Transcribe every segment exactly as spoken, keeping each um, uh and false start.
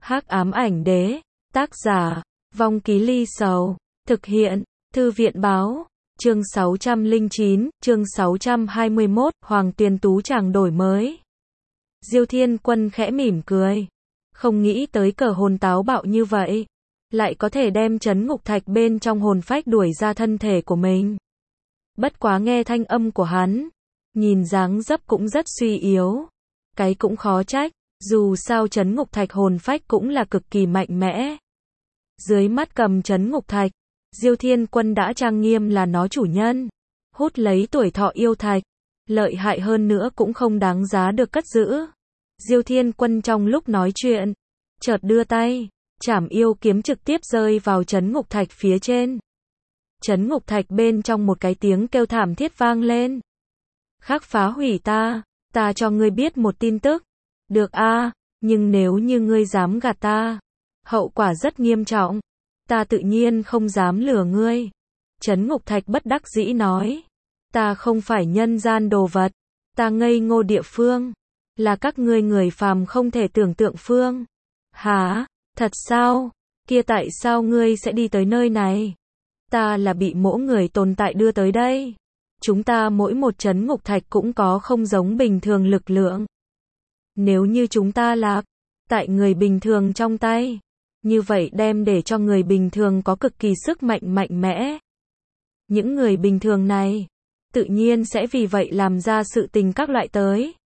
Hắc ám ảnh đế, tác giả, Vong Ký Ly Sầu, thực hiện, Thư viện báo, chương sáu trăm lẻ chín, chương sáu trăm hai mươi mốt, Hoàng Tuyền Tú chàng đổi mới. Diêu Thiên Quân khẽ mỉm cười, không nghĩ tới cờ hồn táo bạo như vậy, lại có thể đem trấn ngục thạch bên trong hồn phách đuổi ra thân thể của mình. Bất quá nghe thanh âm của hắn, nhìn dáng dấp cũng rất suy yếu, cái cũng khó trách, dù sao trấn ngục thạch hồn phách cũng là cực kỳ mạnh mẽ. Dưới mắt cầm trấn ngục thạch, Diêu Thiên Quân đã trang nghiêm là nó chủ nhân, hút lấy tuổi thọ yêu thạch, lợi hại hơn nữa cũng không đáng giá được cất giữ. Diêu Thiên Quân trong lúc nói chuyện, chợt đưa tay, chảm yêu kiếm trực tiếp rơi vào trấn ngục thạch phía trên. Trấn ngục thạch bên trong một cái tiếng kêu thảm thiết vang lên. Khắc phá hủy ta, ta cho ngươi biết một tin tức. Được a, nhưng nếu như ngươi dám gạt ta, hậu quả rất nghiêm trọng. Ta tự nhiên không dám lừa ngươi. Trấn ngục thạch bất đắc dĩ nói. Ta không phải nhân gian đồ vật, ta ngây ngô địa phương, là các ngươi người phàm không thể tưởng tượng phương. Hả, thật sao? Kia tại sao ngươi sẽ đi tới nơi này? Ta là bị mỗi người tồn tại đưa tới đây. Chúng ta mỗi một trấn ngục thạch cũng có không giống bình thường lực lượng. Nếu như chúng ta lạc tại người bình thường trong tay, như vậy đem để cho người bình thường có cực kỳ sức mạnh mạnh mẽ. Những người bình thường này, tự nhiên sẽ vì vậy làm ra sự tình các loại tới.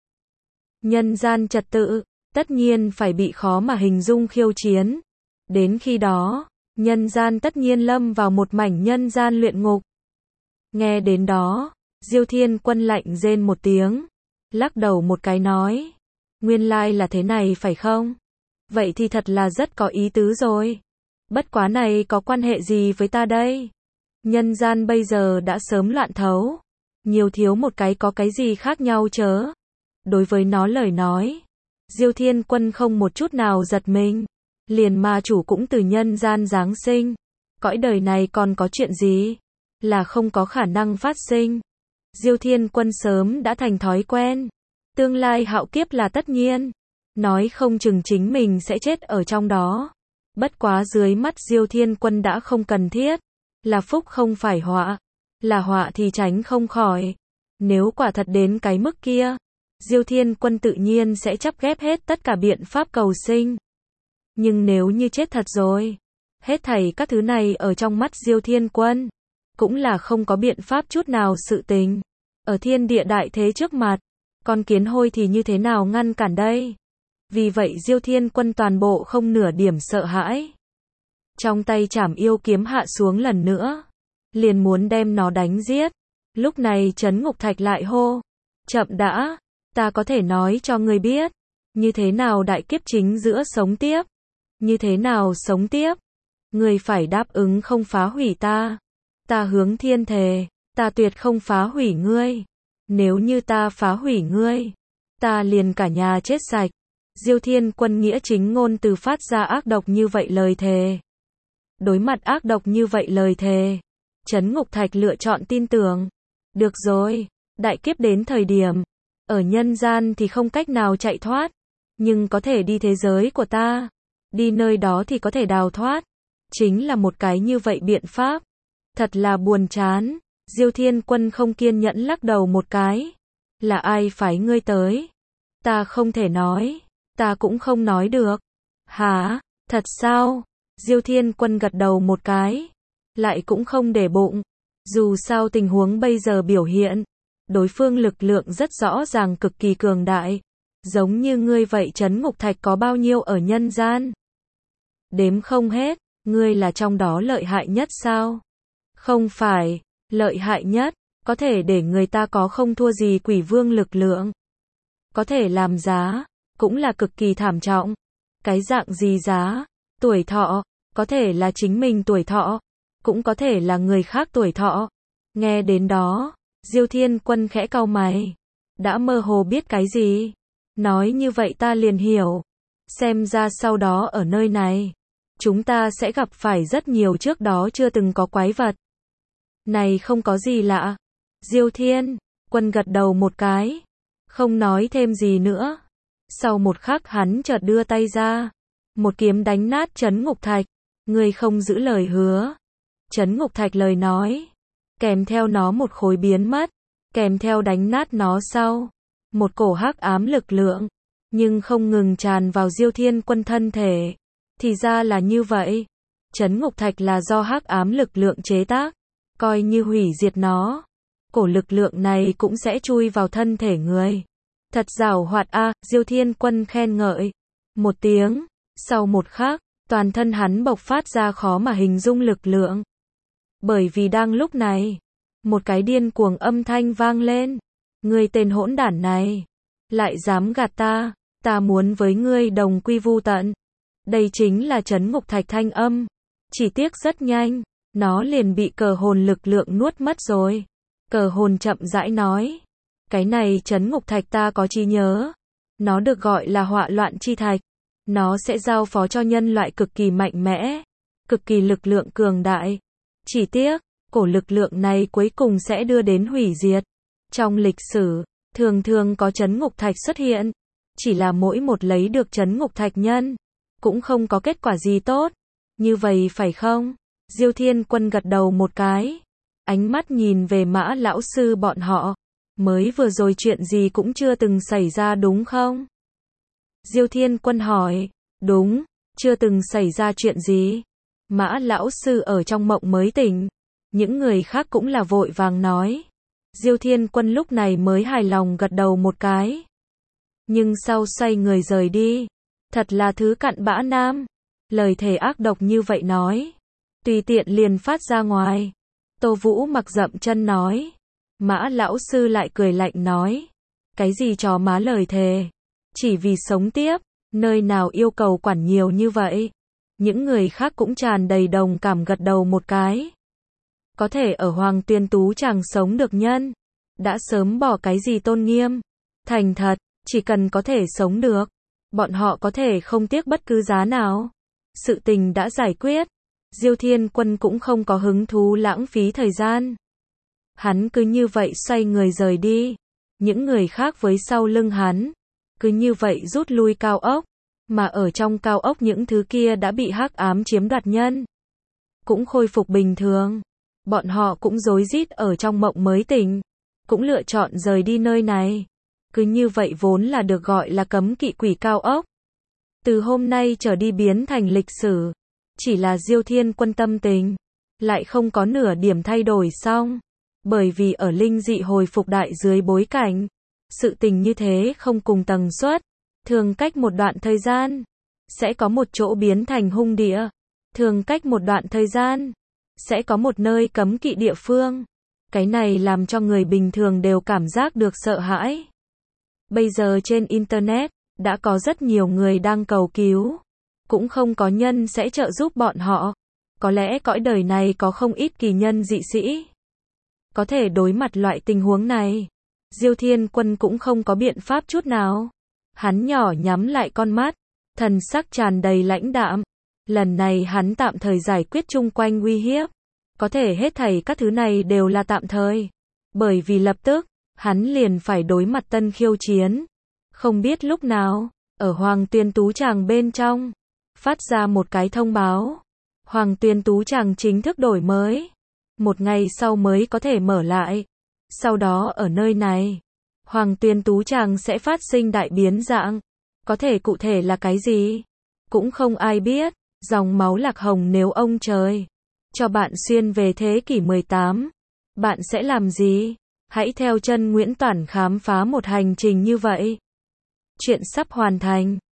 Nhân gian trật tự, tất nhiên phải bị khó mà hình dung khiêu chiến. Đến khi đó, nhân gian tất nhiên lâm vào một mảnh nhân gian luyện ngục. Nghe đến đó, Diêu Thiên Quân lạnh rên một tiếng, lắc đầu một cái nói. Nguyên lai là thế này phải không? Vậy thì thật là rất có ý tứ rồi. Bất quá này có quan hệ gì với ta đây? Nhân gian bây giờ đã sớm loạn thấu. Nhiều thiếu một cái có cái gì khác nhau chớ? Đối với nó lời nói, Diêu Thiên Quân không một chút nào giật mình. Liền ma chủ cũng từ nhân gian giáng sinh. Cõi đời này còn có chuyện gì là không có khả năng phát sinh. Diêu Thiên Quân sớm đã thành thói quen. Tương lai hạo kiếp là tất nhiên. Nói không chừng chính mình sẽ chết ở trong đó. Bất quá dưới mắt Diêu Thiên Quân đã không cần thiết. Là phúc không phải họa. Là họa thì tránh không khỏi. Nếu quả thật đến cái mức kia, Diêu Thiên Quân tự nhiên sẽ chắp ghép hết tất cả biện pháp cầu sinh. Nhưng nếu như chết thật rồi, hết thảy các thứ này ở trong mắt Diêu Thiên Quân, cũng là không có biện pháp chút nào sự tình. Ở thiên địa đại thế trước mặt, con kiến hôi thì như thế nào ngăn cản đây? Vì vậy Diêu Thiên Quân toàn bộ không nửa điểm sợ hãi. Trong tay chảm yêu kiếm hạ xuống lần nữa, liền muốn đem nó đánh giết. Lúc này trấn ngục thạch lại hô. Chậm đã, ta có thể nói cho ngươi biết, như thế nào đại kiếp chính giữa sống tiếp. Như thế nào sống tiếp? Ngươi phải đáp ứng không phá hủy ta. Ta hướng thiên thề, ta tuyệt không phá hủy ngươi. Nếu như ta phá hủy ngươi, ta liền cả nhà chết sạch. Diêu Thiên Quân nghĩa chính ngôn từ phát ra ác độc như vậy lời thề. Đối mặt ác độc như vậy lời thề, trấn ngục thạch lựa chọn tin tưởng. Được rồi, đại kiếp đến thời điểm, ở nhân gian thì không cách nào chạy thoát, nhưng có thể đi thế giới của ta. Đi nơi đó thì có thể đào thoát. Chính là một cái như vậy biện pháp. Thật là buồn chán. Diêu Thiên Quân không kiên nhẫn lắc đầu một cái. Là ai phái ngươi tới? Ta không thể nói. Ta cũng không nói được. Hả? Thật sao? Diêu Thiên Quân gật đầu một cái. Lại cũng không để bụng. Dù sao tình huống bây giờ biểu hiện, đối phương lực lượng rất rõ ràng cực kỳ cường đại. Giống như ngươi vậy trấn ngục thạch có bao nhiêu ở nhân gian? Đếm không hết, ngươi là trong đó lợi hại nhất sao? Không phải, lợi hại nhất, có thể để người ta có không thua gì quỷ vương lực lượng. Có thể làm giá, cũng là cực kỳ thảm trọng. Cái dạng gì giá? Tuổi thọ, có thể là chính mình tuổi thọ, cũng có thể là người khác tuổi thọ. Nghe đến đó, Diêu Thiên Quân khẽ cau mày. Đã mơ hồ biết cái gì? Nói như vậy ta liền hiểu. Xem ra sau đó ở nơi này, chúng ta sẽ gặp phải rất nhiều trước đó chưa từng có quái vật. Này không có gì lạ. Diêu Thiên Quân gật đầu một cái, không nói thêm gì nữa. Sau một khắc hắn chợt đưa tay ra, một kiếm đánh nát Trấn Ngục Thạch, ngươi không giữ lời hứa. Trấn Ngục Thạch lời nói, kèm theo nó một khối biến mất, kèm theo đánh nát nó sau, một cổ hắc ám lực lượng, nhưng không ngừng tràn vào Diêu Thiên Quân thân thể. Thì ra là như vậy, Trấn Ngục Thạch là do hắc ám lực lượng chế tác, coi như hủy diệt nó, cổ lực lượng này cũng sẽ chui vào thân thể người. Thật giàu hoạt a, à, Diêu Thiên Quân khen ngợi. Một tiếng, sau một khắc, toàn thân hắn bộc phát ra khó mà hình dung lực lượng. Bởi vì đang lúc này, một cái điên cuồng âm thanh vang lên. Ngươi tên hỗn đản này, lại dám gạt ta, ta muốn với ngươi đồng quy vu tận. Đây chính là Trấn Ngục Thạch thanh âm. Chỉ tiếc rất nhanh, nó liền bị cờ hồn lực lượng nuốt mất rồi. Cờ hồn chậm rãi nói, cái này Trấn Ngục Thạch ta có trí nhớ. Nó được gọi là Họa Loạn Chi Thạch. Nó sẽ giao phó cho nhân loại cực kỳ mạnh mẽ, cực kỳ lực lượng cường đại. Chỉ tiếc, cổ lực lượng này cuối cùng sẽ đưa đến hủy diệt. Trong lịch sử, thường thường có Trấn Ngục Thạch xuất hiện, chỉ là mỗi một lấy được Trấn Ngục Thạch nhân, cũng không có kết quả gì tốt. Như vậy phải không? Diêu Thiên Quân gật đầu một cái, ánh mắt nhìn về Mã lão sư bọn họ. Mới vừa rồi chuyện gì cũng chưa từng xảy ra đúng không? Diêu Thiên Quân hỏi. Đúng, chưa từng xảy ra chuyện gì. Mã lão sư ở trong mộng mới tỉnh. Những người khác cũng là vội vàng nói. Diêu Thiên Quân lúc này mới hài lòng gật đầu một cái. Nhưng sau xoay người rời đi. Thật là thứ cặn bã nam. Lời thề ác độc như vậy nói. Tùy tiện liền phát ra ngoài. Tô Vũ mặc dậm chân nói. Mã lão sư lại cười lạnh nói. Cái gì chó má lời thề. Chỉ vì sống tiếp. Nơi nào yêu cầu quản nhiều như vậy. Những người khác cũng tràn đầy đồng cảm gật đầu một cái. Có thể ở Hoàng Tuyên Tú Tràng sống được nhân. Đã sớm bỏ cái gì tôn nghiêm. Thành thật, chỉ cần có thể sống được. Bọn họ có thể không tiếc bất cứ giá nào. Sự tình đã giải quyết. Diêu Thiên Quân cũng không có hứng thú lãng phí thời gian. Hắn cứ như vậy xoay người rời đi. Những người khác với sau lưng hắn, cứ như vậy rút lui cao ốc. Mà ở trong cao ốc những thứ kia đã bị hắc ám chiếm đoạt nhân, cũng khôi phục bình thường. Bọn họ cũng rối rít ở trong mộng mới tỉnh. Cũng lựa chọn rời đi nơi này. Cứ như vậy vốn là được gọi là cấm kỵ quỷ cao ốc. Từ hôm nay trở đi biến thành lịch sử. Chỉ là Diêu Thiên Quân tâm tình lại không có nửa điểm thay đổi xong. Bởi vì ở linh dị hồi phục đại dưới bối cảnh, sự tình như thế không cùng tần suất. Thường cách một đoạn thời gian, sẽ có một chỗ biến thành hung địa. Thường cách một đoạn thời gian, sẽ có một nơi cấm kỵ địa phương. Cái này làm cho người bình thường đều cảm giác được sợ hãi. Bây giờ trên Internet, đã có rất nhiều người đang cầu cứu. Cũng không có nhân sẽ trợ giúp bọn họ. Có lẽ cõi đời này có không ít kỳ nhân dị sĩ có thể đối mặt loại tình huống này. Diêu Thiên Quân cũng không có biện pháp chút nào. Hắn nhỏ nhắm lại con mắt, thần sắc tràn đầy lãnh đạm. Lần này hắn tạm thời giải quyết chung quanh uy hiếp. Có thể hết thảy các thứ này đều là tạm thời. Bởi vì lập tức, hắn liền phải đối mặt tân khiêu chiến. Không biết lúc nào, ở Hoàng Tuyên Tú Tràng bên trong, phát ra một cái thông báo. Hoàng Tuyên Tú Tràng chính thức đổi mới. Một ngày sau mới có thể mở lại. Sau đó ở nơi này, Hoàng Tuyên Tú Tràng sẽ phát sinh đại biến dạng. Có thể cụ thể là cái gì? Cũng không ai biết. Dòng máu lạc hồng nếu ông trời cho bạn xuyên về thế kỷ mười tám, bạn sẽ làm gì? Hãy theo chân Nguyễn Toản khám phá một hành trình như vậy. Chuyện sắp hoàn thành.